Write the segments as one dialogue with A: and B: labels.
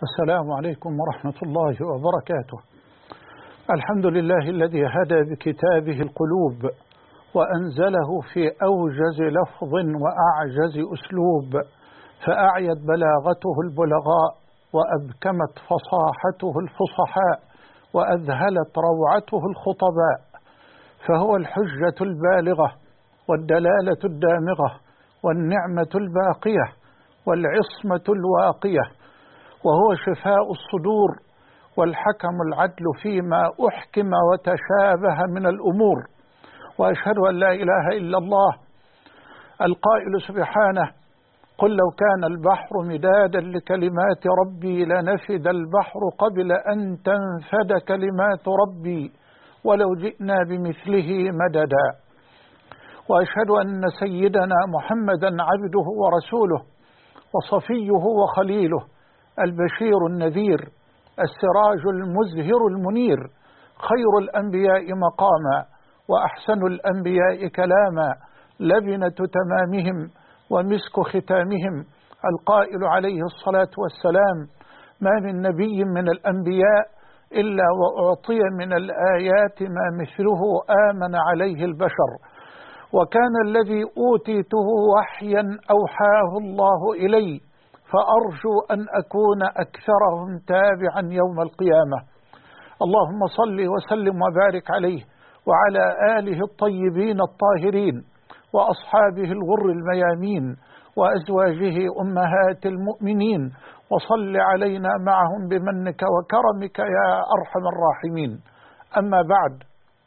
A: السلام عليكم ورحمة الله وبركاته. الحمد لله الذي هدى بكتابه القلوب وأنزله في أوجز لفظ وأعجز أسلوب، فأعيت بلاغته البلغاء وأبكمت فصاحته الفصحاء وأذهلت روعته الخطباء، فهو الحجة البالغة والدلالة الدامغة والنعمة الباقية والعصمة الواقية، وهو شفاء الصدور والحكم العدل فيما أحكم وتشابه من الأمور. وأشهد أن لا إله إلا الله القائل سبحانه: قل لو كان البحر مدادا لكلمات ربي لنفد البحر قبل أن تنفد كلمات ربي ولو جئنا بمثله مددا. وأشهد أن سيدنا محمدا عبده ورسوله وصفيه وخليله، البشير النذير، السراج المزهر المنير، خير الأنبياء مقاما وأحسن الأنبياء كلاما، لبنة تمامهم ومسك ختامهم، القائل عليه الصلاة والسلام: ما من نبي من الأنبياء إلا وأعطي من الآيات ما مثله آمن عليه البشر، وكان الذي أوتيته وحيا أوحاه الله إلي، فأرجو أن أكون أكثرهم تابعا يوم القيامة. اللهم صل وسلم وبارك عليه وعلى آله الطيبين الطاهرين وأصحابه الغر الميامين وأزواجه أمهات المؤمنين، وصل علينا معهم بمنك وكرمك يا أرحم الراحمين. أما بعد،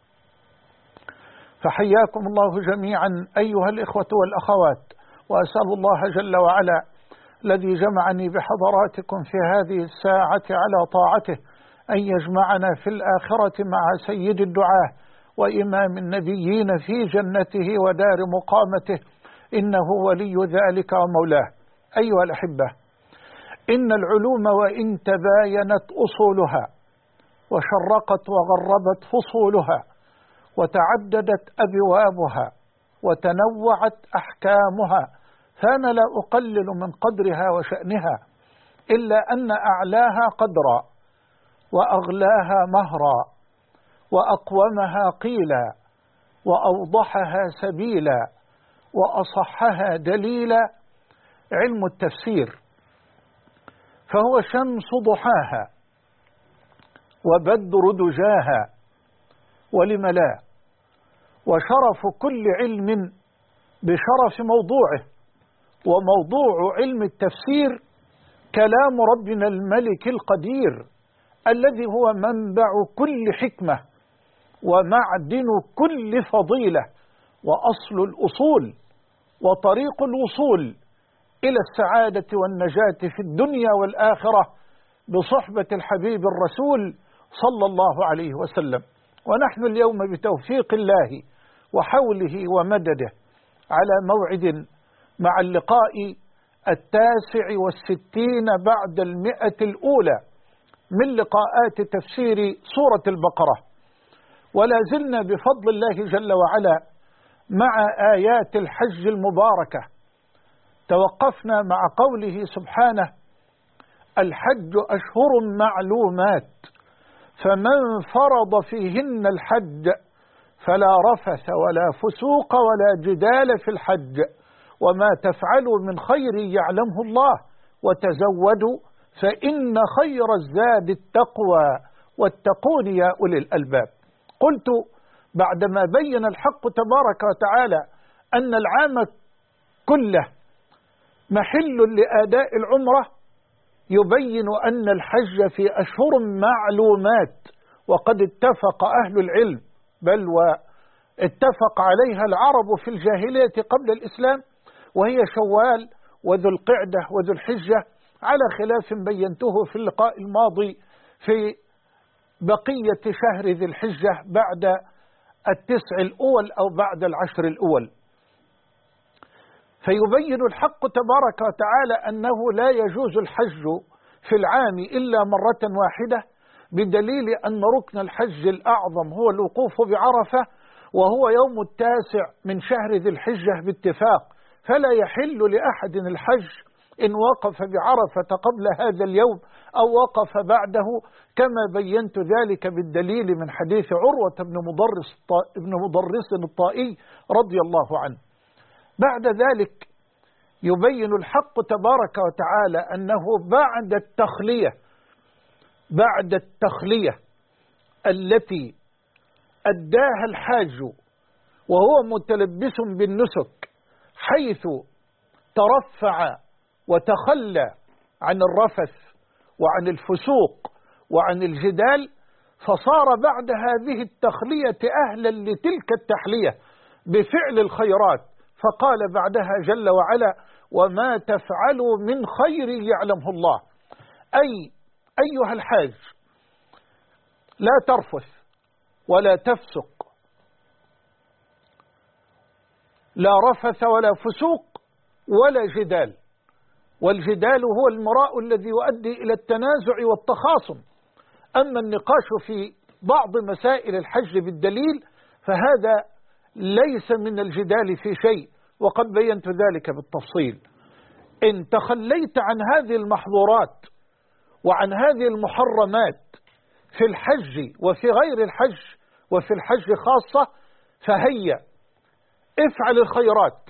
A: فحياكم الله جميعا أيها الإخوة والأخوات، وأسأل الله جل وعلا الذي جمعني بحضراتكم في هذه الساعة على طاعته أن يجمعنا في الآخرة مع سيد الدعاة وإمام النبيين في جنته ودار مقامته، إنه ولي ذلك ومولاه. أيها الأحبة، إن العلوم وإن تباينت أصولها وشرقت وغربت فصولها وتعددت أبوابها وتنوعت أحكامها، فأنا لا أقلل من قدرها وشأنها، إلا أن أعلاها قدرا وأغلاها مهرا وأقومها قيلا وأوضحها سبيلا وأصحها دليلا علم التفسير، فهو شمس ضحاها وبدر دجاها، ولم لا، وشرف كل علم بشرف موضوعه. وموضوع علم التفسير كلام ربنا الملك القدير الذي هو منبع كل حكمة ومعدن كل فضيلة وأصل الأصول وطريق الوصول إلى السعادة والنجاة في الدنيا والآخرة بصحبة الحبيب الرسول صلى الله عليه وسلم. ونحن اليوم بتوفيق الله وحوله ومدده على موعد مع اللقاء 69 بعد 100 الأولى من لقاءات تفسير سورة البقرة، ولا زلنا بفضل الله جل وعلا مع آيات الحج المباركة. توقفنا مع قوله سبحانه: الحج أشهر معلومات، فمن فرض فيهن الحج فلا رفث ولا فسوق ولا جدال في الحج، وما تفعلوا من خير يعلمه الله، وتزودوا فإن خير الزاد التقوى واتقون يا أولي الألباب. قلت بعدما بين الحق تبارك وتعالى أن العام كله محل لأداء العمرة، يبين أن الحج في أشهر معلومات، وقد اتفق أهل العلم، بل واتفق عليها العرب في الجاهلية قبل الإسلام، وهي شوال وذو القعدة وذو الحجة، على خلاف بينته في اللقاء الماضي في بقية شهر ذي الحجة بعد 9 الأول أو بعد 10 الأول. فيبين الحق تبارك وتعالى أنه لا يجوز الحج في العام إلا مرة واحدة، بدليل أن ركن الحج الأعظم هو الوقوف بعرفة، وهو يوم 9 من شهر ذي الحجة باتفاق، فلا يحل لأحد الحج إن وقف بعرفة قبل هذا اليوم أو وقف بعده، كما بينت ذلك بالدليل من حديث عروة بن مضرس الطائي رضي الله عنه. بعد ذلك يبين الحق تبارك وتعالى أنه بعد التخلية التي أداها الحاج وهو متلبس بالنسك، حيث ترفع وتخلى عن الرفث وعن الفسوق وعن الجدال، فصار بعد هذه التخلية أهلا لتلك التحلية بفعل الخيرات، فقال بعدها جل وعلا: وما تفعلوا من خير يعلمه الله. أي أيها الحاج، لا ترفث ولا تفسق، لا رفث ولا فسوق ولا جدال، والجدال هو المراء الذي يؤدي إلى التنازع والتخاصم. أما النقاش في بعض مسائل الحج بالدليل فهذا ليس من الجدال في شيء، وقد بينت ذلك بالتفصيل. إن تخليت عن هذه المحظورات وعن هذه المحرمات في الحج وفي غير الحج وفي الحج خاصة، فهيا افعل الخيرات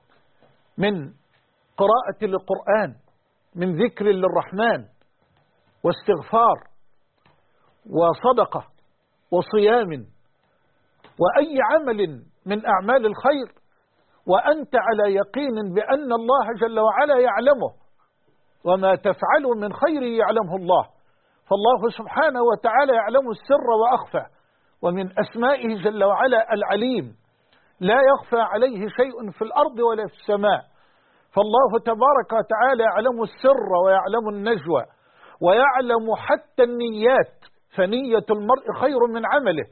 A: من قراءة للقرآن، من ذكر للرحمن، واستغفار، وصدقة، وصيام، وأي عمل من أعمال الخير، وأنت على يقين بأن الله جل وعلا يعلمه، وما تفعلوا من خير يعلمه الله، فالله سبحانه وتعالى يعلم السر وأخفى، ومن أسمائه جل وعلا العليم، لا يخفى عليه شيء في الأرض ولا في السماء، فالله تبارك وتعالى يعلم السر ويعلم النجوى ويعلم حتى النيات، فنية المرء خير من عمله.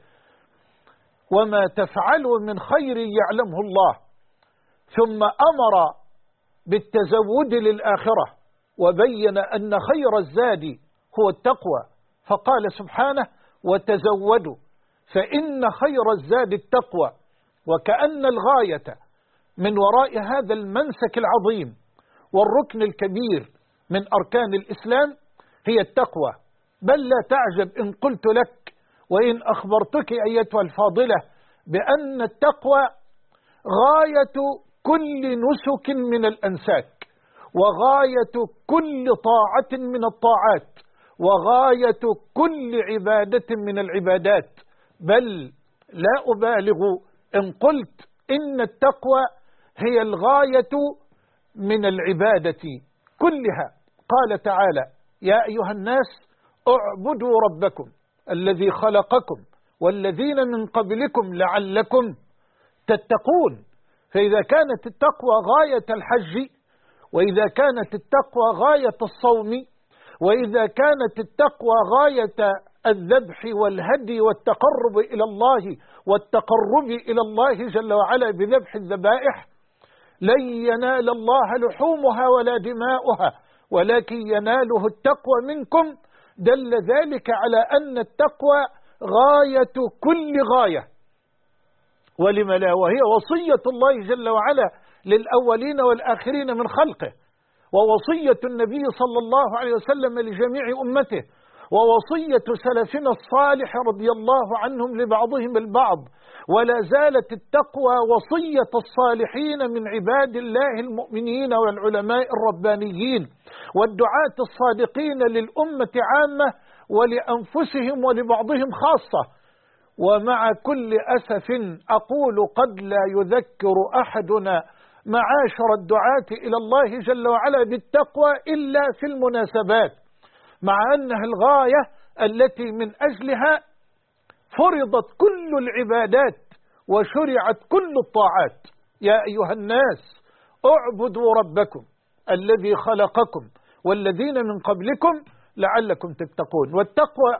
A: وما تفعلوا من خير يعلمه الله. ثم أمر بالتزود للآخرة، وبين أن خير الزاد هو التقوى، فقال سبحانه: وتزودوا فإن خير الزاد التقوى. وكأن الغاية من وراء هذا المنسك العظيم والركن الكبير من أركان الإسلام هي التقوى. بل لا تعجب إن قلت لك وإن أخبرتك أيتها الفاضلة بأن التقوى غاية كل نسك من الأنساك، وغاية كل طاعة من الطاعات، وغاية كل عبادة من العبادات. بل لا أبالغ إن قلت إن التقوى هي الغاية من العبادة كلها. قال تعالى: يا أيها الناس اعبدوا ربكم الذي خلقكم والذين من قبلكم لعلكم تتقون. فإذا كانت التقوى غاية الحج، وإذا كانت التقوى غاية الصوم، وإذا كانت التقوى غاية الذبح والهدي والتقرب إلى الله والتقرب إلى الله جل وعلا بذبح الذبائح، لن ينال الله لحومها ولا دماؤها ولكن يناله التقوى منكم. دل ذلك على أن التقوى غاية كل غاية. ولم لا؟ وهي وصية الله جل وعلا للأولين والآخرين من خلقه، ووصية النبي صلى الله عليه وسلم لجميع أمته، ووصية سلفنا الصالح رضي الله عنهم لبعضهم البعض. ولا زالت التقوى وصية الصالحين من عباد الله المؤمنين والعلماء الربانيين والدعاة الصادقين للأمة عامة ولأنفسهم ولبعضهم خاصة. ومع كل أسف أقول قد لا يذكر أحدنا معاشر الدعاة إلى الله جل وعلا بالتقوى إلا في المناسبات، مع أنها الغاية التي من أجلها فرضت كل العبادات وشرعت كل الطاعات. يا أيها الناس اعبدوا ربكم الذي خلقكم والذين من قبلكم لعلكم تتقون. والتقوى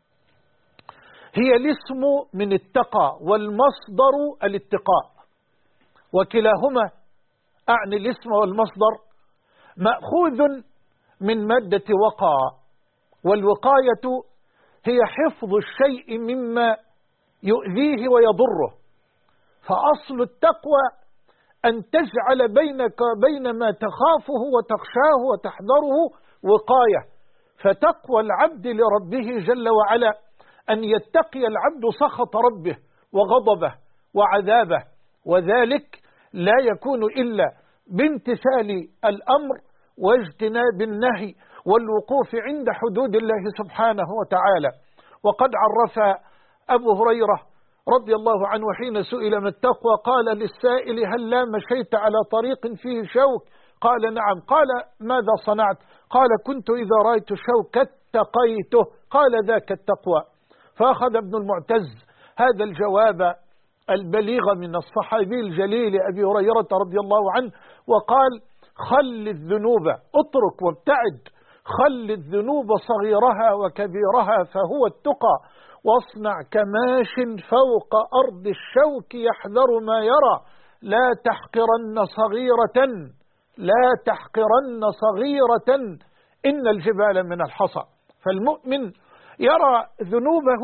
A: هي الاسم من التقى والمصدر الاتقاء، وكلاهما أعني الاسم والمصدر مأخوذ من مادة وقى، والوقاية هي حفظ الشيء مما يؤذيه ويضره. فأصل التقوى أن تجعل بينك وبين ما تخافه وتخشاه وتحذره وقاية. فتقوى العبد لربه جل وعلا أن يتقي العبد سخط ربه وغضبه وعذابه، وذلك لا يكون إلا بامتثال الأمر واجتناب النهي والوقوف عند حدود الله سبحانه وتعالى. وقد عرف أبو هريرة رضي الله عنه حين سئل ما التقوى قال للسائل هل لا مشيت على طريق فيه شوك؟ قال نعم. قال ماذا صنعت؟ قال كنت إذا رأيت شوكا اتقيته. قال ذاك التقوى. فأخذ ابن المعتز هذا الجواب البليغ من الصحابي الجليل أبي هريرة رضي الله عنه وقال خل الذنوب، اترك وابتعد، خل الذنوب صغيرها وكبيرها فهو التقى، واصنع كماش فوق أرض الشوك يحذر ما يرى، لا تحقرن صغيرة، لا تحقرن صغيرة إن الجبال من الحصى. فالمؤمن يرى ذنوبه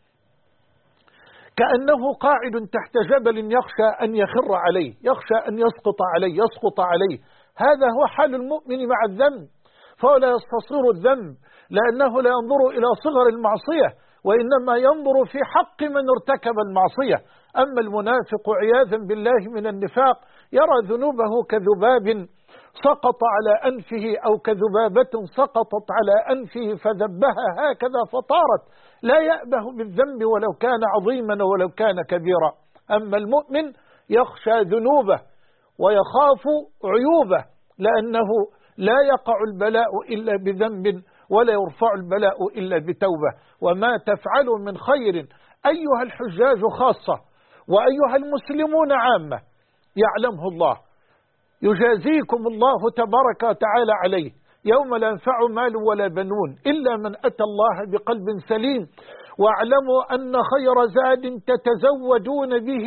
A: كأنه قاعد تحت جبل يخشى أن يخر عليه، يخشى أن يسقط عليه. هذا هو حال المؤمن مع الذنب، فهو لا يستصغر الذنب لأنه لا ينظر إلى صغر المعصية، وإنما ينظر في حق من ارتكب المعصية. أما المنافق عياذا بالله من النفاق يرى ذنوبه كذباب سقط على أنفه أو كذبابة سقطت على أنفه فذبها هكذا فطارت، لا يأبه بالذنب ولو كان عظيما ولو كان كبيرا. أما المؤمن يخشى ذنوبه ويخاف عيوبه، لأنه لا يقع البلاء إلا بذنب ولا يرفع البلاء إلا بتوبة. وما تفعلوا من خير أيها الحجاج خاصة وأيها المسلمون عامة يعلمه الله، يجازيكم الله تبارك وتعالى عليه يوم لا ينفع مال ولا بنون إلا من أتى الله بقلب سليم. واعلموا أن خير زاد تتزودون به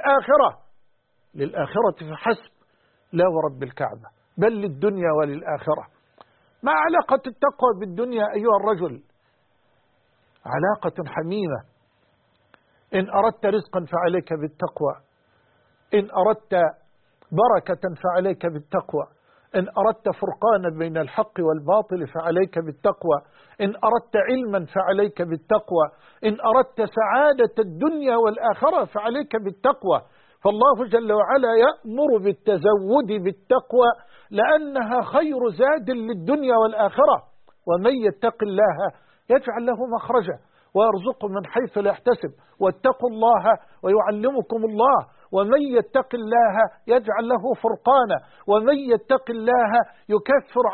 A: للآخرة فحسب، لا ورب الكعبة بل للدنيا وللآخرة. ما علاقة التقوى بالدنيا أيها الرجل؟ علاقة حميمة. إن أردت رزقا فعليك بالتقوى، إن أردت بركة فعليك بالتقوى، إن أردت فرقانا بين الحق والباطل فعليك بالتقوى، إن أردت علما فعليك بالتقوى، إن أردت سعادة الدنيا والآخرة فعليك بالتقوى. فالله جل وعلا يأمر بالتزود بالتقوى لأنها خير زاد للدنيا والآخرة. ومن يتق الله يجعل له مخرجا ويرزقه من حيث لا يحتسب، واتقوا الله ويعلمكم الله. ومن يتق الله يجعل له فرقانا، ومن يتق الله يكفر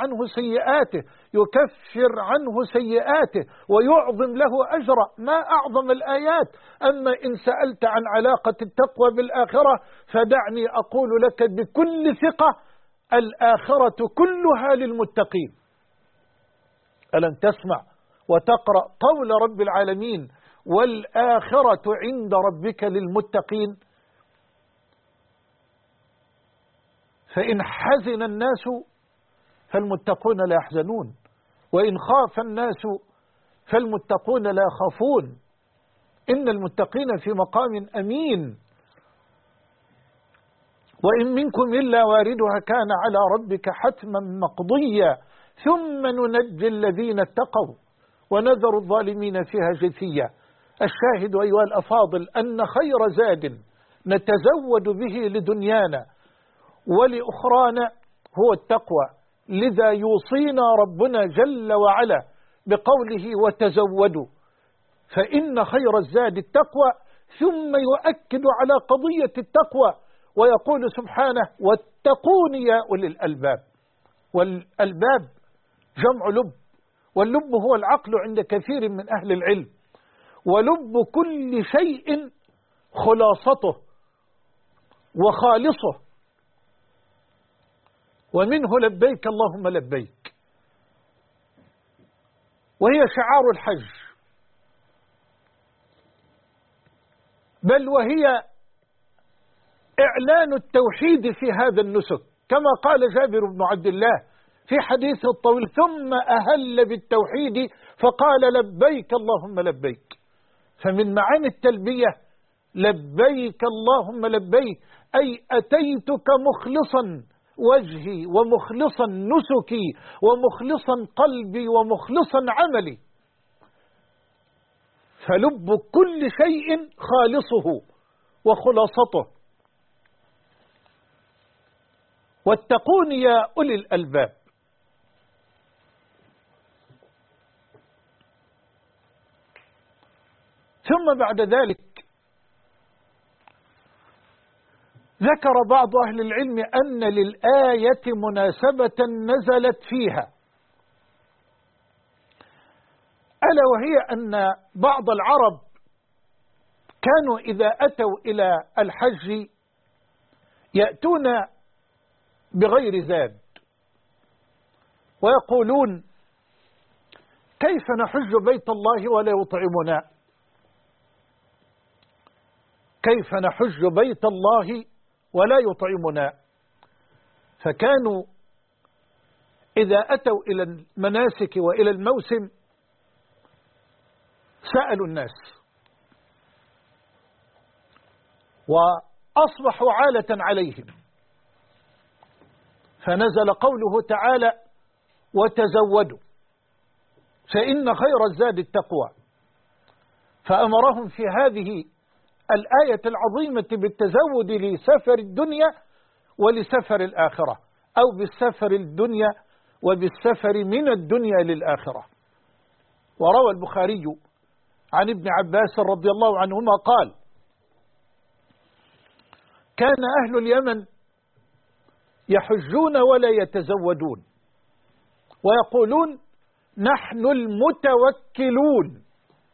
A: عنه سيئاته ويعظم له أجرا. ما أعظم الآيات. أما إن سألت عن علاقة التقوى بالآخرة فدعني أقول لك بكل ثقة الآخرة كلها للمتقين. ألم تسمع وتقرأ قول رب العالمين والآخرة عند ربك للمتقين؟ فإن حزن الناس فالمتقون لا يحزنون، وإن خاف الناس فالمتقون لا يخافون. إن المتقين في مقام أمين. وإن منكم إلا واردها كان على ربك حتما مقضيا ثم ننجي الذين اتقوا ونذر الظالمين فيها جثيا. الشاهد أيها الأفاضل أن خير زاد نتزود به لدنيانا ولأخرانا هو التقوى. لذا يوصينا ربنا جل وعلا بقوله وتزودوا، فإن خير الزاد التقوى، ثم يؤكد على قضية التقوى ويقول سبحانه واتقون يا أولي الألباب. والألباب جمع لب، واللب هو العقل عند كثير من أهل العلم، ولب كل شيء خلاصته وخالصه، ومنه لبيك اللهم لبيك، وهي شعار الحج، بل وهي إعلان التوحيد في هذا النسك، كما قال جابر بن عبد الله في حديث الطويل ثم أهل بالتوحيد فقال لبيك اللهم لبيك. فمن معاني التلبية لبيك اللهم لبيك، أي أتيتك مخلصا وجهي ومخلصا نسكي ومخلصا قلبي ومخلصا عملي. فلب كل شيء خالصه وخلاصته. واتقون يا أولي الألباب. ثم بعد ذلك ذكر بعض أهل العلم أن للآية مناسبة نزلت فيها، ألا وهي أن بعض العرب كانوا إذا أتوا إلى الحج يأتون بغير زاد ويقولون: كيف نحج بيت الله ولا يطعمنا؟ كيف نحج بيت الله ولا يطعمنا؟ فكانوا إذا أتوا إلى المناسك وإلى الموسم سألوا الناس، وأصبحوا عالة عليهم، فنزل قوله تعالى: وتزودوا فإن خير الزاد التقوى. فأمرهم في هذه الآية العظيمة بالتزود لسفر الدنيا ولسفر الآخرة، أو بالسفر الدنيا وبالسفر من الدنيا للآخرة. وروى البخاري عن ابن عباس رضي الله عنهما قال: كان أهل اليمن يحجون ولا يتزودون ويقولون: نحن المتوكلون.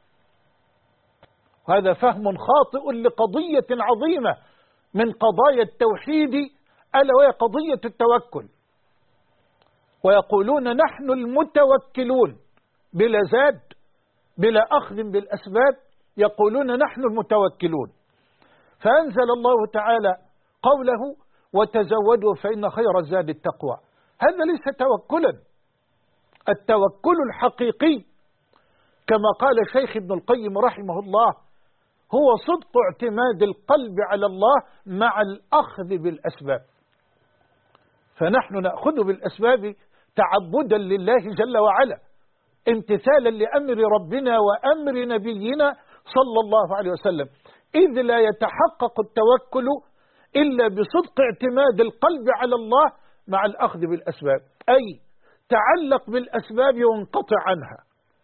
A: هذا فهم خاطئ لقضية عظيمة من قضايا التوحيد، ألا وهي قضية التوكل. ويقولون: نحن المتوكلون، بلا زاد بلا أخذ بالأسباب، يقولون: نحن المتوكلون. فأنزل الله تعالى قوله: وتزودوا فإن خير الزاد التقوى. هذا ليس توكلا. التوكل الحقيقي كما قال الشيخ ابن القيم رحمه الله هو صدق اعتماد القلب على الله مع الأخذ بالأسباب. فنحن نأخذ بالأسباب تعبدا لله جل وعلا، امتثالا لأمر ربنا وأمر نبينا صلى الله عليه وسلم، إذ لا يتحقق التوكل إلا بصدق اعتماد القلب على الله مع الأخذ بالأسباب. أي تعلق بالأسباب وانقطع عنها،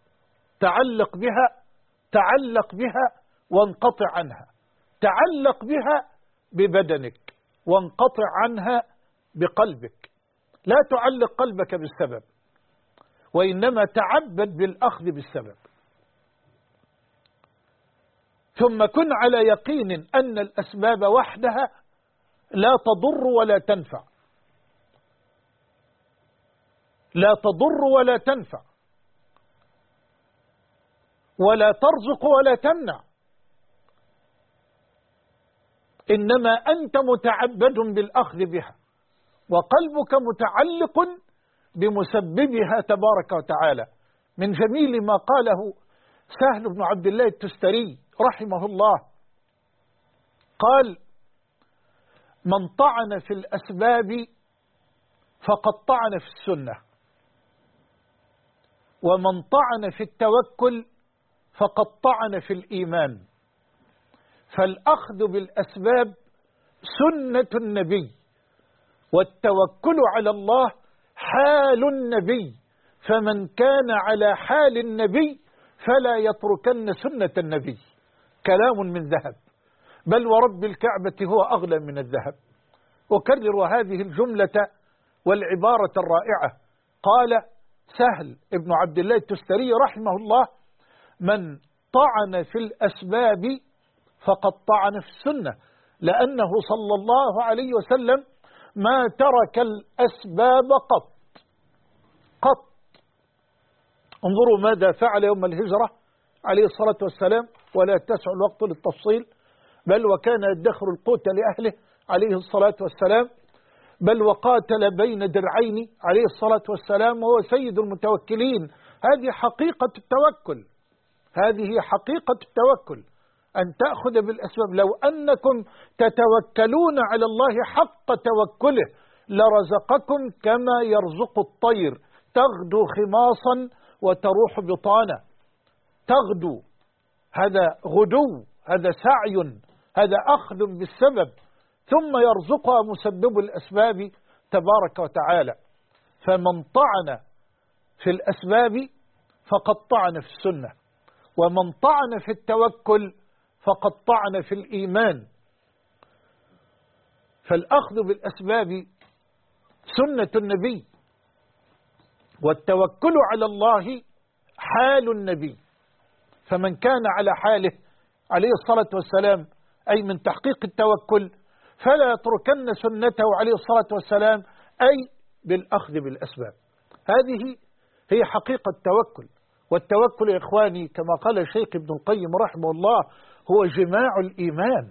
A: تعلق بها وانقطع عنها، تعلق بها ببدنك وانقطع عنها بقلبك. لا تعلق قلبك بالسبب، وإنما تعبد بالأخذ بالسبب. ثم كن على يقين أن الأسباب وحدها لا تضر ولا تنفع، لا تضر ولا تنفع، ولا ترزق ولا تمنع، إنما أنت متعبد بالأخذ بها، وقلبك متعلق بمسببها تبارك وتعالى. من جميل ما قاله سهل بن عبد الله التستري رحمه الله قال: من طعن في الأسباب فقد طعن في السنة، ومن طعن في التوكل فقد طعن في الإيمان. فالأخذ بالأسباب سنة النبي، والتوكل على الله حال النبي، فمن كان على حال النبي فلا يتركن سنة النبي. كلام من ذهب، بل ورب الكعبة هو أغلى من الذهب. أكرر هذه الجملة والعبارة الرائعة. قال سهل ابن عبد الله التستري رحمه الله: من طعن في الأسباب فقد طعن في السنة، لأنه صلى الله عليه وسلم ما ترك الأسباب قط. انظروا ماذا فعل يوم الهجرة عليه الصلاة والسلام، ولا يتسع الوقت للتفصيل، بل وكان يدخر القوت لأهله عليه الصلاة والسلام، بل وقاتل بين درعين عليه الصلاة والسلام، وهو سيد المتوكلين. هذه حقيقة التوكل، هذه حقيقة التوكل. أن تأخذ بالأسباب. لو أنكم تتوكلون على الله حق توكله لرزقكم كما يرزق الطير، تغدو خماصا وتروح بطانا. تغدو، هذا غدو، هذا سعي، هذا أخذ بالسبب، ثم يرزقها مسبب الأسباب تبارك وتعالى. فمن طعن في الأسباب فقد طعن في السنة، ومن طعن في التوكل فقد طعن في الإيمان. فالأخذ بالأسباب سنة النبي، والتوكل على الله حال النبي. فمن كان على حاله عليه الصلاة والسلام أي من تحقيق التوكل فلا يتركن سنته عليه الصلاة والسلام أي بالأخذ بالأسباب. هذه هي حقيقة التوكل. والتوكل يا إخواني كما قال الشيخ ابن القيم رحمه الله هو جماع الإيمان،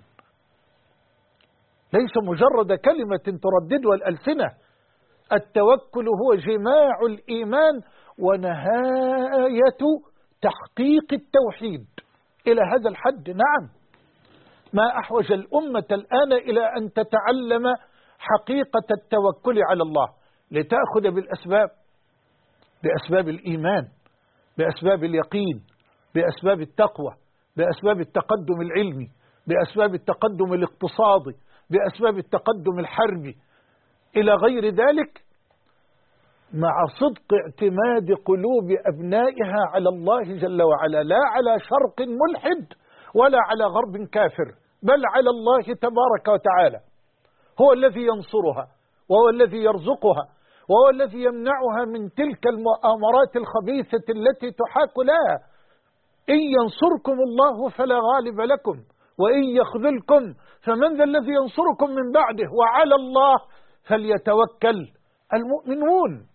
A: ليس مجرد كلمة ترددها الألسنة. التوكل هو جماع الإيمان ونهاية تحقيق التوحيد إلى هذا الحد. نعم، ما أحوج الأمة الآن إلى أن تتعلم حقيقة التوكل على الله لتأخذ بالأسباب، بأسباب الإيمان، بأسباب اليقين، بأسباب التقوى، بأسباب التقدم العلمي، بأسباب التقدم الاقتصادي، بأسباب التقدم الحربي، إلى غير ذلك، مع صدق اعتماد قلوب أبنائها على الله جل وعلا، لا على شرق ملحد ولا على غرب كافر، بل على الله تبارك وتعالى. هو الذي ينصرها، وهو الذي يرزقها، وهو الذي يمنعها من تلك المؤامرات الخبيثة التي تحاك لها. إن ينصركم الله فلا غالب لكم، وإن يخذلكم فمن ذا الذي ينصركم من بعده، وعلى الله فليتوكل المؤمنون.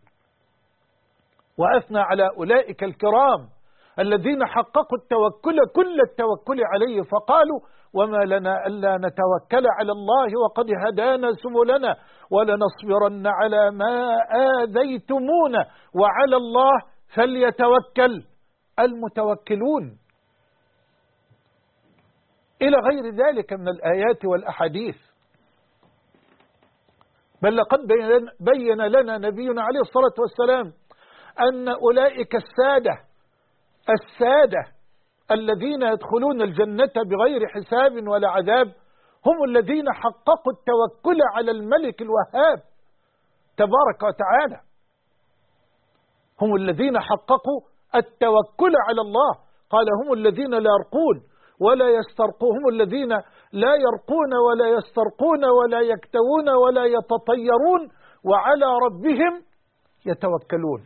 A: وأثنى على أولئك الكرام الذين حققوا التوكل كل التوكل عليه، فقالوا وما لنا ألا نتوكل على الله وقد هدانا سبلنا ولنصبرن على ما آذيتمونا وعلى الله فليتوكل المتوكلون، إلى غير ذلك من الآيات والأحاديث. بل لقد بين لنا نبينا عليه الصلاة والسلام أن أولئك السادة الذين يدخلون الجنة بغير حساب ولا عذاب هم الذين حققوا التوكل على الملك الوهاب تبارك وتعالى. هم الذين حققوا التوكل على الله. قال هم الذين لا يرقون ولا يسترقون، هم الذين لا يرقون ولا يسترقون ولا يكتوون ولا يتطيرون وعلى ربهم يتوكلون.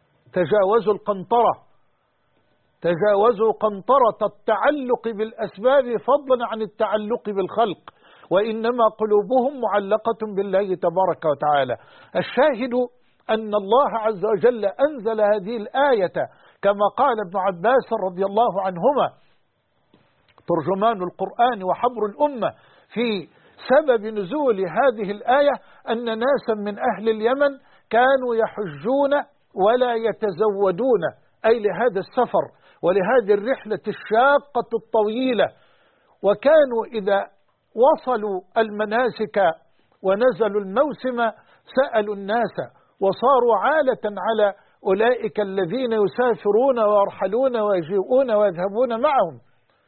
A: تجاوزوا قنطرة التعلق بالأسباب فضلا عن التعلق بالخلق، وإنما قلوبهم معلقة بالله تبارك وتعالى. الشاهد أن الله عز وجل أنزل هذه الآية كما قال ابن عباس رضي الله عنهما ترجمان القرآن وحبر الأمة في سبب نزول هذه الآية أن ناسا من أهل اليمن كانوا يحجون ولا يتزودون، أي لهذا السفر ولهذه الرحلة الشاقة الطويلة، وكانوا إذا وصلوا المناسك ونزلوا الموسم سألوا الناس وصاروا عالة على أولئك الذين يسافرون ويرحلون ويجيئون ويذهبون معهم.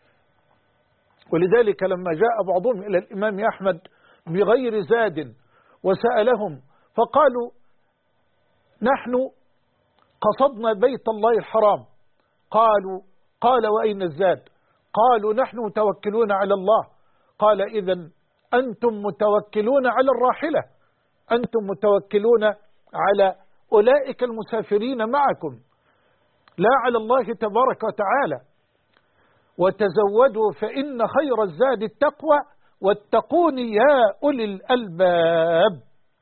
A: ولذلك لما جاء بعضهم إلى الإمام أحمد بغير زاد وسألهم فقالوا نحن قصدنا بيت الله الحرام. قال وأين الزاد؟ قالوا نحن متوكلون على الله. قال إذن أنتم متوكلون على الراحلة، أنتم متوكلون على أولئك المسافرين معكم لا على الله تبارك وتعالى. وتزودوا فإن خير الزاد التقوى واتقون يا أولي الألباب.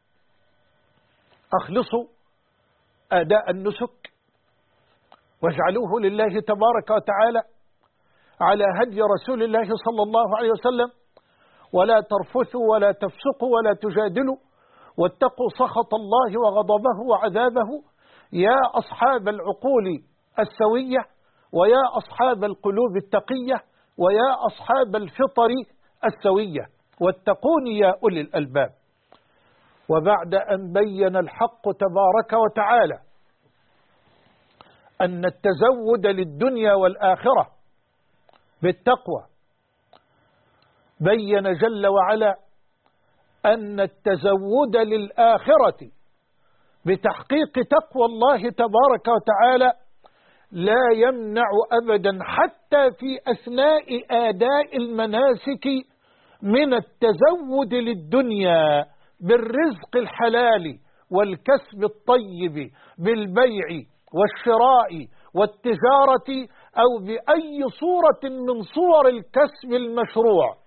A: أخلصوا أداء النسك واجعلوه لله تبارك وتعالى على هدي رسول الله صلى الله عليه وسلم، ولا ترفثوا ولا تفسقوا ولا تجادلوا، واتقوا سخط الله وغضبه وعذابه يا أصحاب العقول السوية ويا أصحاب القلوب التقية ويا أصحاب الفطر السوية واتقون يا أولي الألباب. وبعد أن بين الحق تبارك وتعالى أن التزود للدنيا والآخرة بالتقوى، بين جل وعلا أن التزود للآخرة بتحقيق تقوى الله تبارك وتعالى لا يمنع أبدا حتى في أثناء أداء المناسك من التزود للدنيا بالرزق الحلال والكسب الطيب بالبيع والشراء والتجارة أو بأي صورة من صور الكسب المشروع.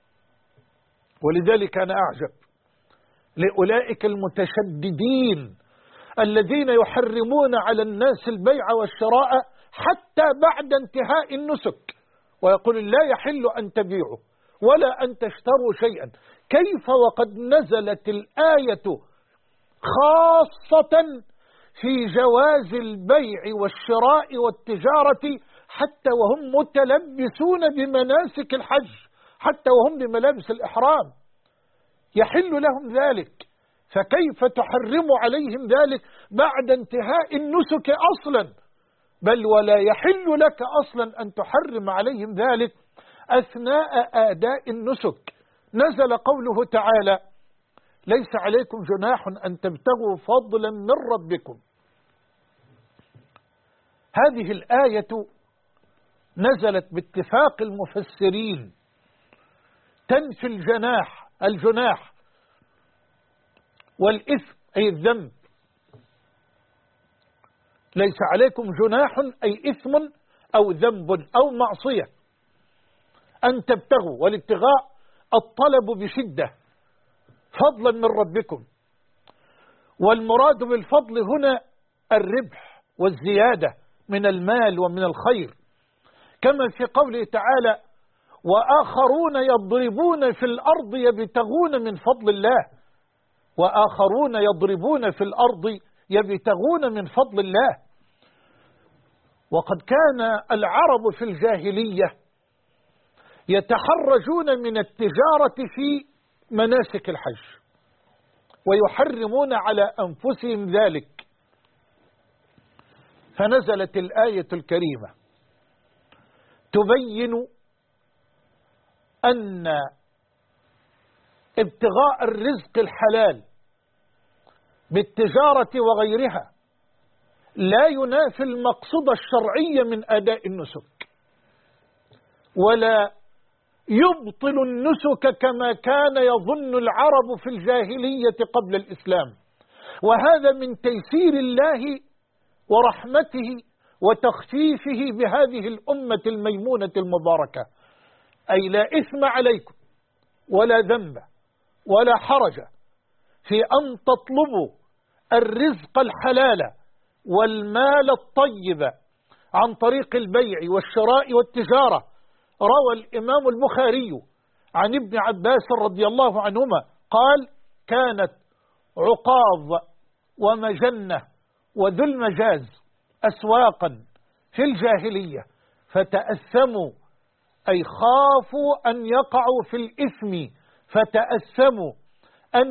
A: ولذلك أنا أعجب لأولئك المتشددين الذين يحرمون على الناس البيع والشراء حتى بعد انتهاء النسك، ويقول لا يحل أن تبيعوا ولا أن تشتروا شيئا. كيف وقد نزلت الآية خاصة في جواز البيع والشراء والتجارة حتى وهم متلبسون بمناسك الحج، حتى وهم بملابس الإحرام يحل لهم ذلك، فكيف تحرم عليهم ذلك بعد انتهاء النسك أصلا؟ بل ولا يحل لك أصلا أن تحرم عليهم ذلك أثناء أداء النسك. نزل قوله تعالى ليس عليكم جناح أن تبتغوا فضلا من ربكم. هذه الآية نزلت باتفاق المفسرين تنفي الجناح والإثم أي الذنب. ليس عليكم جناح أي إثم أو ذنب أو معصية أن تبتغوا، والابتغاء الطلب بشدة فضلا من ربكم، والمراد بالفضل هنا الربح والزيادة من المال ومن الخير، كما في قوله تعالى وآخرون يضربون في الأرض يبتغون من فضل الله، وآخرون يضربون في الأرض يبتغون من فضل الله. وقد كان العرب في الجاهلية يتحرجون من التجارة في مناسك الحج ويحرمون على أنفسهم ذلك، فنزلت الآية الكريمة تبين أن ابتغاء الرزق الحلال بالتجارة وغيرها لا ينافي المقصود الشرعي من أداء النسك، ولا يبطل النسك كما كان يظن العرب في الجاهلية قبل الإسلام. وهذا من تيسير الله ورحمته وتخفيفه بهذه الأمة الميمونة المباركة، أي لا إثم عليكم ولا ذنب ولا حرج في أن تطلبوا الرزق الحلال والمال الطيب عن طريق البيع والشراء والتجارة. روى الإمام البخاري عن ابن عباس رضي الله عنهما قال كانت عقاظ ومجنة وذو المجاز أسواقا في الجاهلية فتأثموا، أي خافوا أن يقعوا في الإثم فتأثموا أن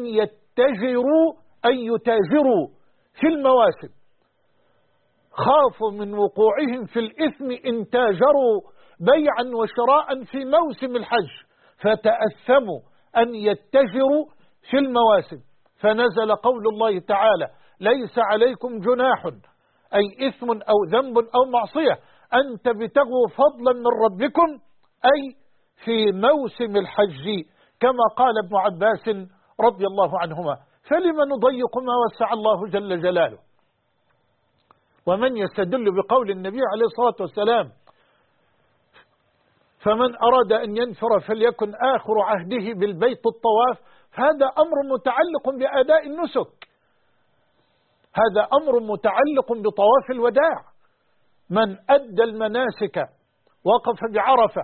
A: يتاجروا في المواسم، خافوا من وقوعهم في الإثم إن تاجروا بيعا وشراء في موسم الحج، فتأثموا أن يتجروا في المواسم، فنزل قول الله تعالى ليس عليكم جناح أي إثم أو ذنب أو معصية أن تبتغوا فضلا من ربكم أي في موسم الحج، كما قال ابن عباس رضي الله عنهما. فلما نضيق ما وسع الله جل جلاله؟ ومن يستدل بقول النبي عليه الصلاة والسلام فمن أراد أن ينفر فليكن آخر عهده بالبيت الطواف، هذا أمر متعلق بأداء النسك، هذا أمر متعلق بطواف الوداع. من أدى المناسك وقف بعرفة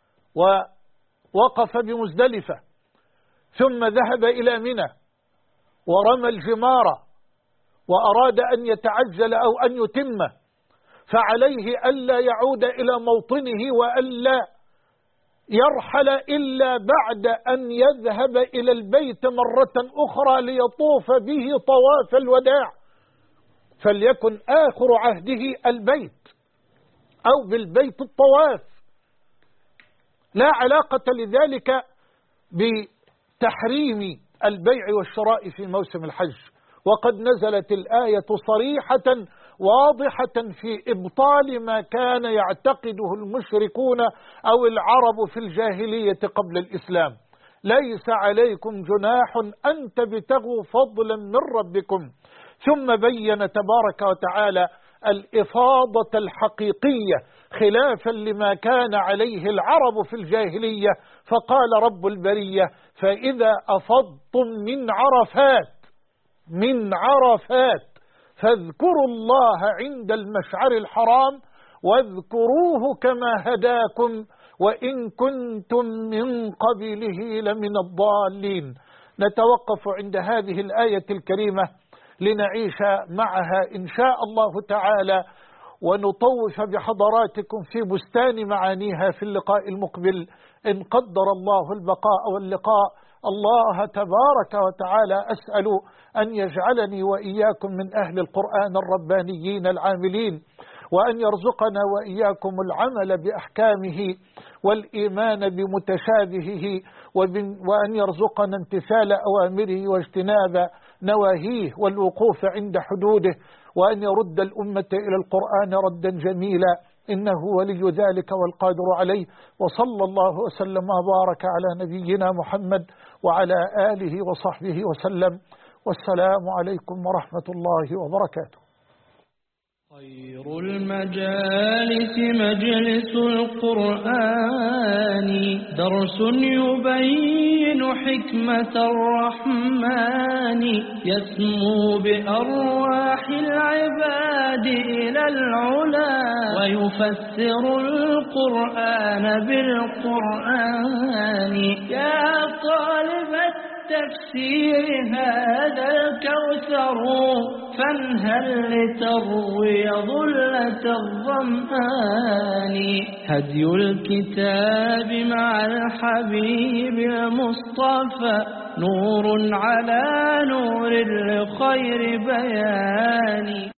A: ووقف بمزدلفة ثم ذهب إلى منى ورمى الجمار وأراد أن يتعجل أو أن يتم، فعليه ألا يعود إلى موطنه وألا يرحل إلا بعد أن يذهب إلى البيت مرة أخرى ليطوف به طواف الوداع، فليكن آخر عهده البيت أو بالبيت الطواف. لا علاقة لذلك بتحريم البيع والشراء في موسم الحج، وقد نزلت الآية صريحة واضحة في إبطال ما كان يعتقده المشركون أو العرب في الجاهلية قبل الإسلام. ليس عليكم جناح أن تبتغوا فضلا من ربكم. ثم بين تبارك وتعالى الإفاضة الحقيقية خلافا لما كان عليه العرب في الجاهلية، فقال رب البرية: فإذا أفضتم من عرفات فاذكروا الله عند المشعر الحرام واذكروه كما هداكم وإن كنتم من قبله لمن الضالين. نتوقف عند هذه الآية الكريمة لنعيش معها إن شاء الله تعالى، ونطوف بحضراتكم في بستان معانيها في اللقاء المقبل إن قدر الله البقاء واللقاء. الله تبارك وتعالى أسأل أن يجعلني وإياكم من أهل القرآن الربانيين العاملين، وأن يرزقنا وإياكم العمل بأحكامه والإيمان بمتشابهه، وأن يرزقنا امتثال أوامره واجتناب نواهيه والوقوف عند حدوده، وأن يرد الأمة إلى القرآن ردا جميلا، إنه ولي ذلك والقادر عليه. وصلى الله وسلم وبارك على نبينا محمد وعلى آله وصحبه وسلم، والسلام عليكم ورحمة الله وبركاته.
B: خير المجالس مجلس القرآن، درس يبين حكمة الرحمن، يسمو بأرواح العباد إلى العلا، ويفسر القرآن بالقرآن. يا طالب التفسير هذا الكوثر، فانهل لتروي ظلة الظمآن. هدي الكتاب مع الحبيب المصطفى، نور على نور لخير بيان.